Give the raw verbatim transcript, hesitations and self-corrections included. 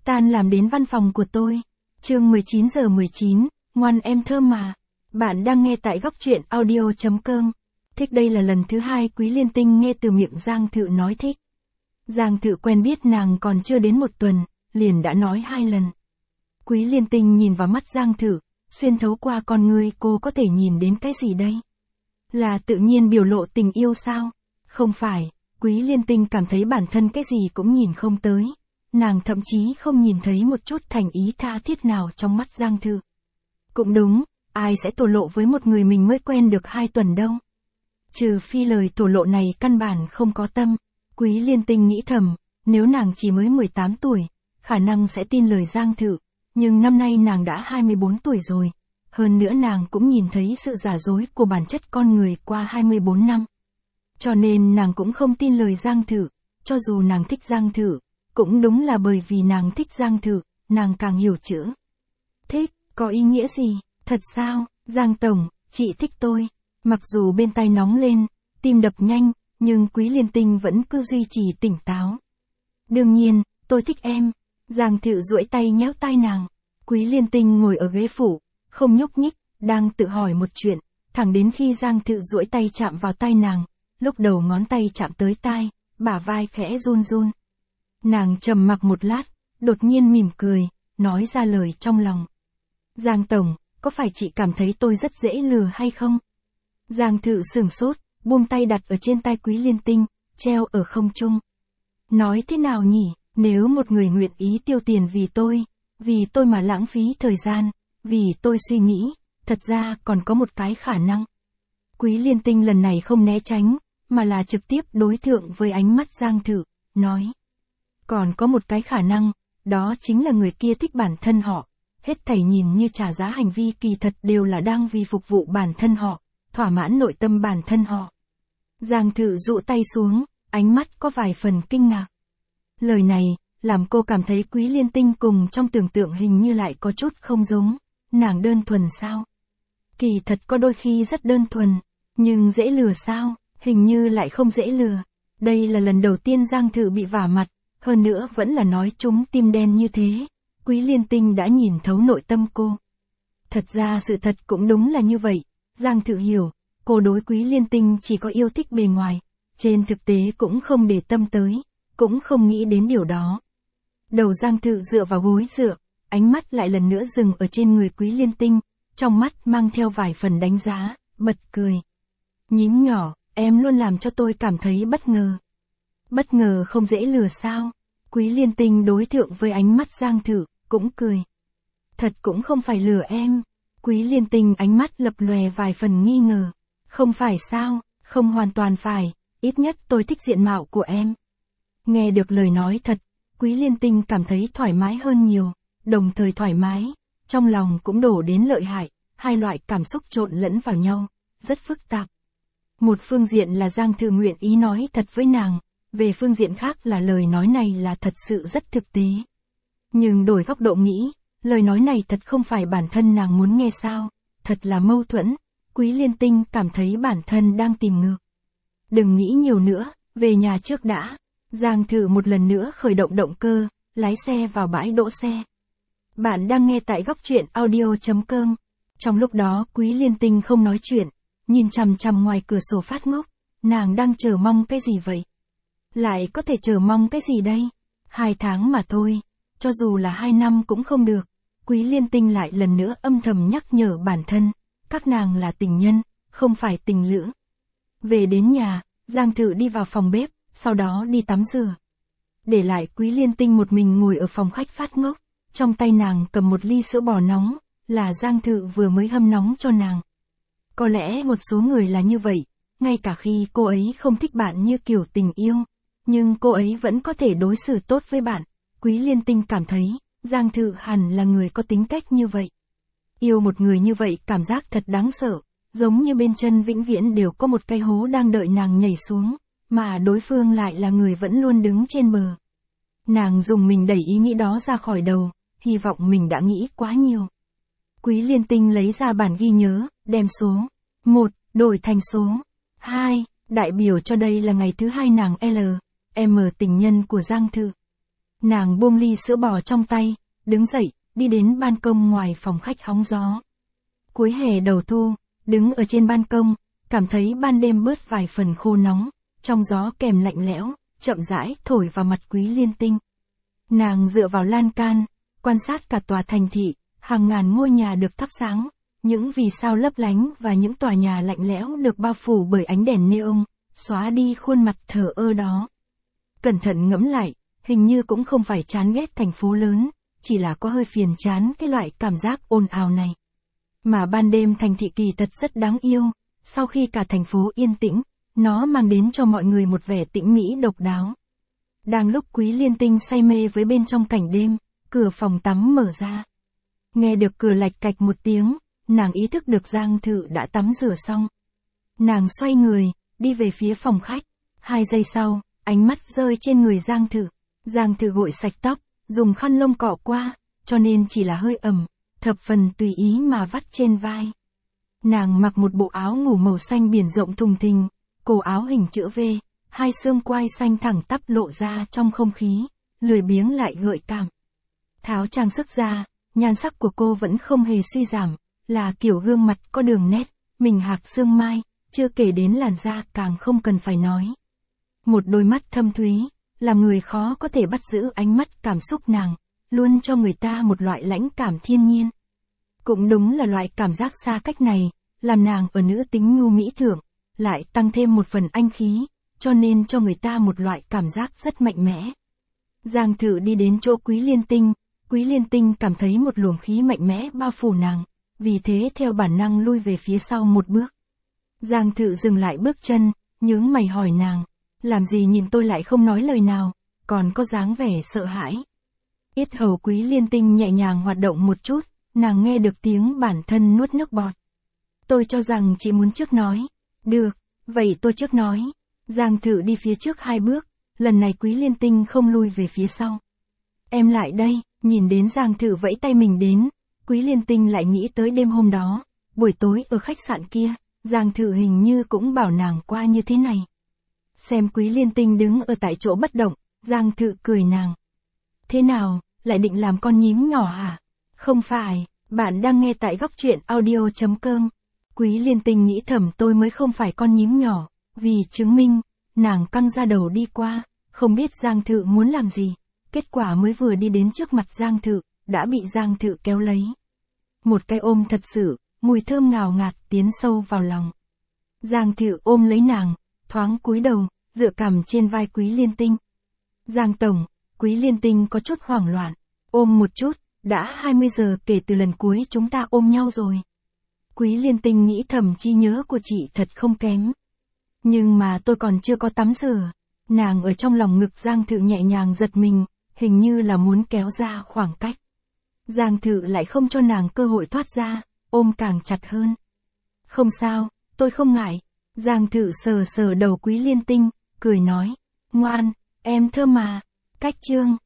Tan làm đến văn phòng của tôi. Chương mười chín giờ mười chín, ngoan em thơm mà. Bạn đang nghe tại góc truyện audio chấm com. Thích đây là lần thứ hai Quý Liên Tinh nghe từ miệng Giang Thự nói thích. Giang Thự quen biết nàng còn chưa đến một tuần, liền đã nói hai lần. Quý Liên Tinh nhìn vào mắt Giang Thự, xuyên thấu qua con ngươi cô có thể nhìn đến cái gì đây? Là tự nhiên biểu lộ tình yêu sao? Không phải, Quý Liên Tinh cảm thấy bản thân cái gì cũng nhìn không tới. Nàng thậm chí không nhìn thấy một chút thành ý tha thiết nào trong mắt Giang Thự. Cũng đúng, ai sẽ thổ lộ với một người mình mới quen được hai tuần đâu. Trừ phi lời thổ lộ này căn bản không có tâm. Quý Liên Tinh nghĩ thầm, nếu nàng chỉ mới mười tám tuổi, khả năng sẽ tin lời Giang Thự. Nhưng năm nay nàng đã hai mươi bốn tuổi rồi. Hơn nữa nàng cũng nhìn thấy sự giả dối của bản chất con người qua hai mươi bốn năm. Cho nên nàng cũng không tin lời Giang Thự. Cho dù nàng thích Giang Thự, cũng đúng là bởi vì nàng thích Giang Thự, nàng càng hiểu chữ. Thích, có ý nghĩa gì? Thật sao, Giang Tổng, chị thích tôi. Mặc dù bên tai nóng lên, tim đập nhanh, nhưng Quý Liên Tinh vẫn cứ duy trì tỉnh táo. Đương nhiên, tôi thích em. Giang Thự duỗi tay nhéo tai nàng. Quý Liên Tinh ngồi ở ghế phụ, không nhúc nhích, đang tự hỏi một chuyện, thẳng đến khi Giang Thự duỗi tay chạm vào tai nàng, lúc đầu ngón tay chạm tới tai, bả vai khẽ run run. Nàng trầm mặc một lát, đột nhiên mỉm cười, nói ra lời trong lòng. Giang Tổng, có phải chị cảm thấy tôi rất dễ lừa hay không? Giang Thự sửng sốt, buông tay đặt ở trên tai Quý Liên Tinh, treo ở không trung. Nói thế nào nhỉ, nếu một người nguyện ý tiêu tiền vì tôi, vì tôi mà lãng phí thời gian, vì tôi suy nghĩ, thật ra còn có một cái khả năng. Quý Liên Tinh lần này không né tránh, mà là trực tiếp đối thượng với ánh mắt Giang Thự, nói. Còn có một cái khả năng, đó chính là người kia thích bản thân họ. Hết thảy nhìn như trả giá hành vi kỳ thật đều là đang vì phục vụ bản thân họ, thỏa mãn nội tâm bản thân họ. Giang Thự dụ tay xuống, ánh mắt có vài phần kinh ngạc. Lời này, làm cô cảm thấy Quý Liên Tinh cùng trong tưởng tượng hình như lại có chút không giống. Nàng đơn thuần sao? Kỳ thật có đôi khi rất đơn thuần, nhưng dễ lừa sao? Hình như lại không dễ lừa. Đây là lần đầu tiên Giang Thự bị vả mặt, hơn nữa vẫn là nói trúng tim đen như thế. Quý Liên Tinh đã nhìn thấu nội tâm cô. Thật ra sự thật cũng đúng là như vậy. Giang Thự hiểu, cô đối Quý Liên Tinh chỉ có yêu thích bề ngoài, trên thực tế cũng không để tâm tới, cũng không nghĩ đến điều đó. Đầu Giang Thự dựa vào gối dựa, ánh mắt lại lần nữa dừng ở trên người Quý Liên Tinh, trong mắt mang theo vài phần đánh giá, bật cười. Nhím nhỏ, em luôn làm cho tôi cảm thấy bất ngờ. Bất ngờ không dễ lừa sao? Quý Liên Tinh đối thượng với ánh mắt Giang Thự, cũng cười. Thật cũng không phải lừa em. Quý Liên Tinh ánh mắt lập lòe vài phần nghi ngờ. Không phải sao, không hoàn toàn phải, ít nhất tôi thích diện mạo của em. Nghe được lời nói thật, Quý Liên Tinh cảm thấy thoải mái hơn nhiều, đồng thời thoải mái, trong lòng cũng đổ đến lợi hại, hai loại cảm xúc trộn lẫn vào nhau, rất phức tạp. Một phương diện là Giang Thự nguyện ý nói thật với nàng, về phương diện khác là lời nói này là thật sự rất thực tế. Nhưng đổi góc độ nghĩ, lời nói này thật không phải bản thân nàng muốn nghe sao, thật là mâu thuẫn, Quý Liên Tinh cảm thấy bản thân đang tìm ngược. Đừng nghĩ nhiều nữa, về nhà trước đã. Giang Thự một lần nữa khởi động động cơ, lái xe vào bãi đỗ xe. Bạn đang nghe tại góc truyện audio chấm com. Trong lúc đó Quý Liên Tinh không nói chuyện, nhìn chằm chằm ngoài cửa sổ phát ngốc, nàng đang chờ mong cái gì vậy? Lại có thể chờ mong cái gì đây? Hai tháng mà thôi, cho dù là hai năm cũng không được. Quý Liên Tinh lại lần nữa âm thầm nhắc nhở bản thân, các nàng là tình nhân, không phải tình lữ. Về đến nhà, Giang Thự đi vào phòng bếp, sau đó đi tắm rửa. Để lại Quý Liên Tinh một mình ngồi ở phòng khách phát ngốc, trong tay nàng cầm một ly sữa bò nóng, là Giang Thự vừa mới hâm nóng cho nàng. Có lẽ một số người là như vậy, ngay cả khi cô ấy không thích bạn như kiểu tình yêu, nhưng cô ấy vẫn có thể đối xử tốt với bạn. Quý Liên Tinh cảm thấy, Giang Thự hẳn là người có tính cách như vậy. Yêu một người như vậy cảm giác thật đáng sợ, giống như bên chân vĩnh viễn đều có một cái hố đang đợi nàng nhảy xuống, mà đối phương lại là người vẫn luôn đứng trên bờ. Nàng dùng mình đẩy ý nghĩ đó ra khỏi đầu, hy vọng mình đã nghĩ quá nhiều. Quý Liên Tinh lấy ra bản ghi nhớ, đem số một đổi thành số hai, đại biểu cho đây là ngày thứ hai nàng L, M tình nhân của Giang Thự. Nàng buông ly sữa bò trong tay, đứng dậy, đi đến ban công ngoài phòng khách hóng gió. Cuối hè đầu thu, đứng ở trên ban công, cảm thấy ban đêm bớt vài phần khô nóng, trong gió kèm lạnh lẽo, chậm rãi thổi vào mặt Quý Liên Tinh. Nàng dựa vào lan can, quan sát cả tòa thành thị, hàng ngàn ngôi nhà được thắp sáng, những vì sao lấp lánh và những tòa nhà lạnh lẽo được bao phủ bởi ánh đèn neon, xóa đi khuôn mặt thờ ơ đó. Cẩn thận ngẫm lại, hình như cũng không phải chán ghét thành phố lớn, chỉ là có hơi phiền chán cái loại cảm giác ồn ào này. Mà ban đêm thành thị kỳ thật rất đáng yêu, sau khi cả thành phố yên tĩnh, nó mang đến cho mọi người một vẻ tĩnh mỹ độc đáo. Đang lúc Quý Liên Tinh say mê với bên trong cảnh đêm, cửa phòng tắm mở ra. Nghe được cửa lạch cạch một tiếng, nàng ý thức được Giang Thự đã tắm rửa xong. Nàng xoay người, đi về phía phòng khách. Hai giây sau, ánh mắt rơi trên người Giang Thự. Giang Thự gội sạch tóc, dùng khăn lông cọ qua, cho nên chỉ là hơi ẩm, thập phần tùy ý mà vắt trên vai. Nàng mặc một bộ áo ngủ màu xanh biển rộng thùng thình, cổ áo hình chữ V, hai xương quai xanh thẳng tắp lộ ra trong không khí, lười biếng lại gợi cảm. Tháo trang sức ra, nhan sắc của cô vẫn không hề suy giảm, là kiểu gương mặt có đường nét, mình hạc xương mai, chưa kể đến làn da càng không cần phải nói. Một đôi mắt thâm thúy, làm người khó có thể bắt giữ ánh mắt cảm xúc nàng, luôn cho người ta một loại lãnh cảm thiên nhiên. Cũng đúng là loại cảm giác xa cách này, làm nàng ở nữ tính nhu mỹ thượng, lại tăng thêm một phần anh khí, cho nên cho người ta một loại cảm giác rất mạnh mẽ. Giang Thự đi đến chỗ Quý Liên Tinh, Quý Liên Tinh cảm thấy một luồng khí mạnh mẽ bao phủ nàng, vì thế theo bản năng lui về phía sau một bước. Giang Thự dừng lại bước chân, nhướng mày hỏi nàng, làm gì nhìn tôi lại không nói lời nào, còn có dáng vẻ sợ hãi. Yết hầu Quý Liên Tinh nhẹ nhàng hoạt động một chút, nàng nghe được tiếng bản thân nuốt nước bọt. Tôi cho rằng chị muốn trước nói. Được, vậy tôi trước nói. Giang Thự đi phía trước hai bước, lần này Quý Liên Tinh không lui về phía sau. Em lại đây, nhìn đến Giang Thự vẫy tay mình đến, Quý Liên Tinh lại nghĩ tới đêm hôm đó, buổi tối ở khách sạn kia, Giang Thự hình như cũng bảo nàng qua như thế này. Xem Quý Liên Tinh đứng ở tại chỗ bất động, Giang Thự cười nàng. Thế nào, lại định làm con nhím nhỏ hả? Không phải, bạn đang nghe tại góc truyện audio chấm com. Quý Liên Tinh nghĩ thầm tôi mới không phải con nhím nhỏ, vì chứng minh, nàng căng ra đầu đi qua, không biết Giang Thự muốn làm gì, kết quả mới vừa đi đến trước mặt Giang Thự, đã bị Giang Thự kéo lấy. Một cái ôm thật sự, mùi thơm ngào ngạt tiến sâu vào lòng. Giang Thự ôm lấy nàng, thoáng cúi đầu, dựa cằm trên vai Quý Liên Tinh. Giang Tổng, Quý Liên Tinh có chút hoảng loạn, ôm một chút, đã hai mươi giờ kể từ lần cuối chúng ta ôm nhau rồi. Quý Liên Tinh nghĩ thầm trí nhớ của chị thật không kém. Nhưng mà tôi còn chưa có tắm rửa. Nàng ở trong lòng ngực Giang Thự nhẹ nhàng giật mình, hình như là muốn kéo ra khoảng cách. Giang Thự lại không cho nàng cơ hội thoát ra, ôm càng chặt hơn. Không sao, tôi không ngại. Giang Thự sờ sờ đầu Quý Liên Tinh, cười nói, ngoan, em thơm mà. Cách chương